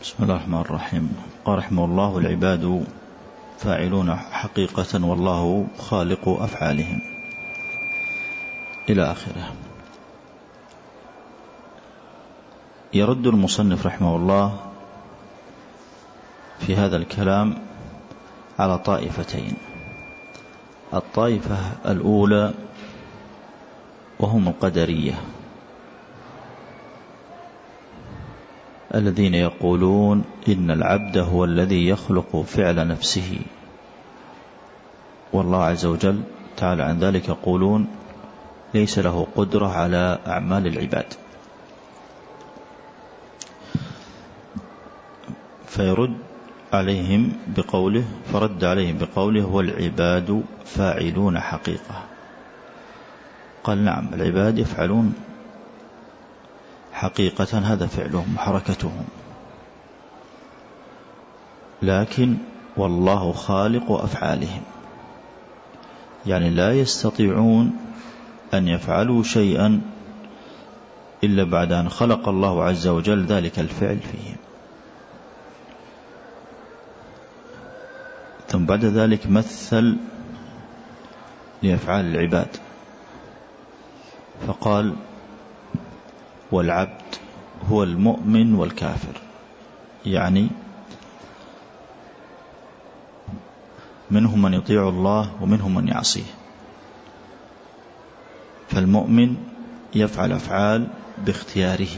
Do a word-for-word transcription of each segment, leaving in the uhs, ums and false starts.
بسم الله الرحمن الرحيم. قال رحمه الله: العباد فاعلون حقيقة والله خالق أفعالهم، إلى آخره. يرد المصنف رحمه الله في هذا الكلام على طائفتين. الطائفة الأولى وهم القدرية، الذين يقولون إن العبد هو الذي يخلق فعل نفسه، والله عز وجل تعالى عن ذلك يقولون ليس له قدرة على أعمال العباد. فيرد عليهم بقوله فرد عليهم بقوله: والعباد فاعلون حقيقة. قال: نعم، العباد يفعلون حقيقة، هذا فعلهم وحركتهم، لكن والله خالق أفعالهم، يعني لا يستطيعون أن يفعلوا شيئا إلا بعد أن خلق الله عز وجل ذلك الفعل فيهم. ثم بعد ذلك مثل لأفعال العباد فقال: والعبد هو المؤمن والكافر، يعني منهم من يطيع الله ومنهم من يعصيه. فالمؤمن يفعل أفعال باختياره،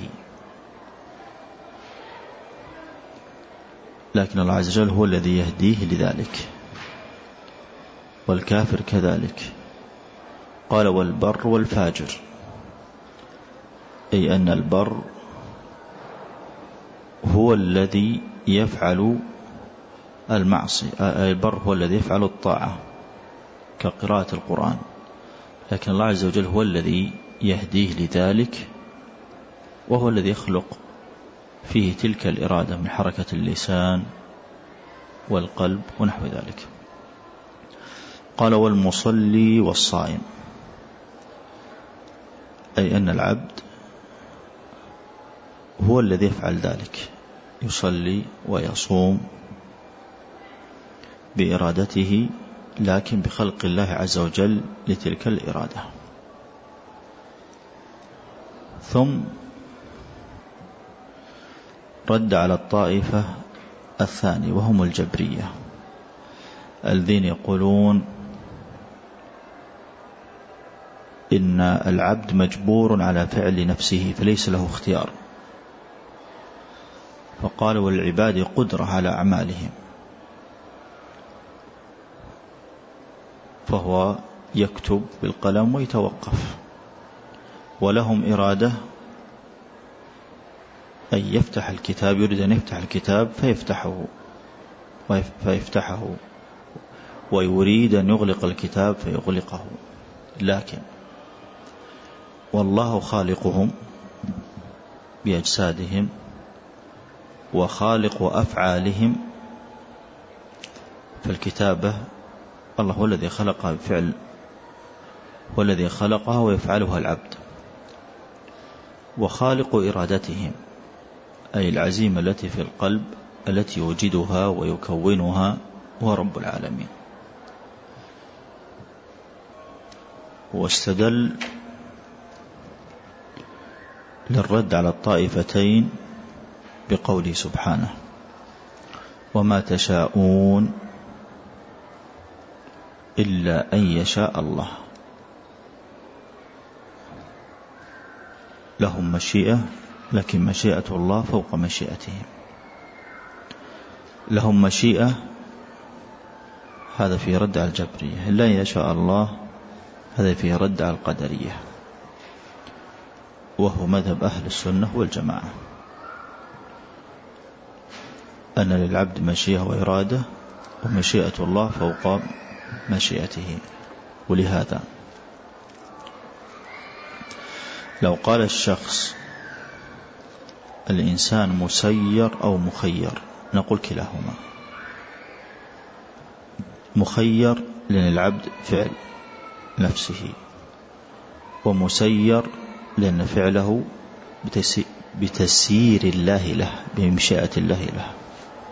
لكن الله عز وجل هو الذي يهديه لذلك، والكافر كذلك. قال: والبر والفاجر، أي أن البر هو الذي يفعل المعصية، البر هو الذي يفعل الطاعة كقراءة القرآن، لكن الله عز وجل هو الذي يهديه لذلك، وهو الذي يخلق فيه تلك الإرادة من حركة اللسان والقلب ونحو ذلك. قال: والمصلي والصائم، أي أن العبد هو الذي يفعل ذلك، يصلي ويصوم بإرادته، لكن بخلق الله عز وجل لتلك الإرادة. ثم رد على الطائفة الثانية وهم الجبرية، الذين يقولون إن العبد مجبور على فعل نفسه فليس له اختيار. فقال: والعباد قدرة على أعمالهم، فهو يكتب بالقلم ويتوقف، ولهم إرادة أن يفتح الكتاب، يريد أن يفتح الكتاب فيفتحه فيفتحه ويريد أن يغلق الكتاب فيغلقه، لكن والله خالقهم بأجسادهم وخالق أفعالهم. فالكتابة الله هو الذي خلقها بفعل، هو الذي خلقها ويفعلها العبد. وخالق إرادتهم، أي العزيمة التي في القلب التي يوجدها ويكونها، هو رب العالمين. واستدل للرد على الطائفتين بقوله سبحانه: وما تشاءون إلا أن يشاء الله. لهم مشيئة، لكن مشيئة الله فوق مشيئتهم. لهم مشيئة، هذا فيه رد على الجبرية. إلا أن يشاء الله، هذا فيه رد على القدرية، وهو مذهب أهل السنة والجماعة، أن للعبد مشيئة وإرادة، ومشيئة الله فوق مشيئته. ولهذا لو قال الشخص الإنسان مسير أو مخير، نقول كلاهما. مخير لأن العبد فعل نفسه، ومسير لأن فعله بتسيير الله له، بمشيئة الله له،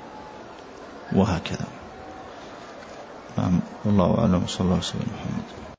وهكذا. نعم، والله أعلم. صلى الله عليه وسلم محمد.